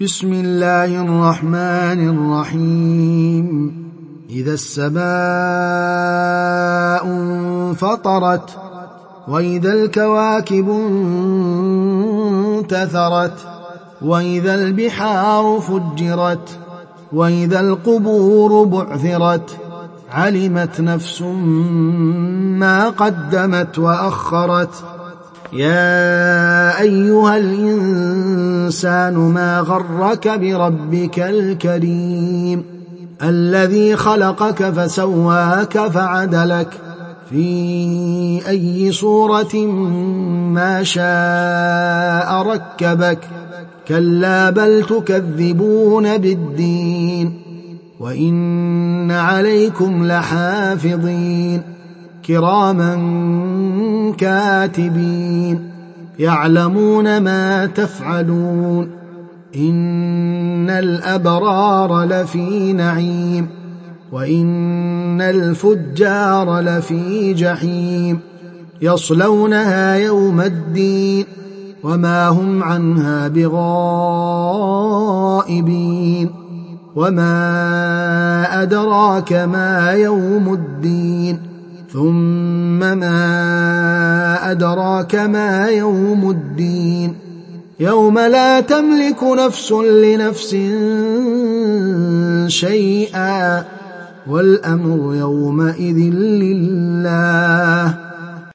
بسم الله الرحمن الرحيم إذا السماء انفطرت وإذا الكواكب انتثرت وإذا البحار فجرت وإذا القبور بعثرت علمت نفس ما قدمت وأخرت يا أيها الإنسان ما غرك بربك الكريم الذي خلقك فسواك فعدلك في أي صورة ما شاء ركبك كلا بل تكذبون بالدين وإن عليكم لحافظين كراما كاتبين يعلمون ما تفعلون إن الأبرار لفي نعيم وإن الفجار لفي جحيم يصلونها يوم الدين وما هم عنها بغائبين وما أدراك ما يوم الدين ثم ما أدراك ما يوم الدين يوم لا تملك نفس لنفس شيئا والأمر يومئذ لله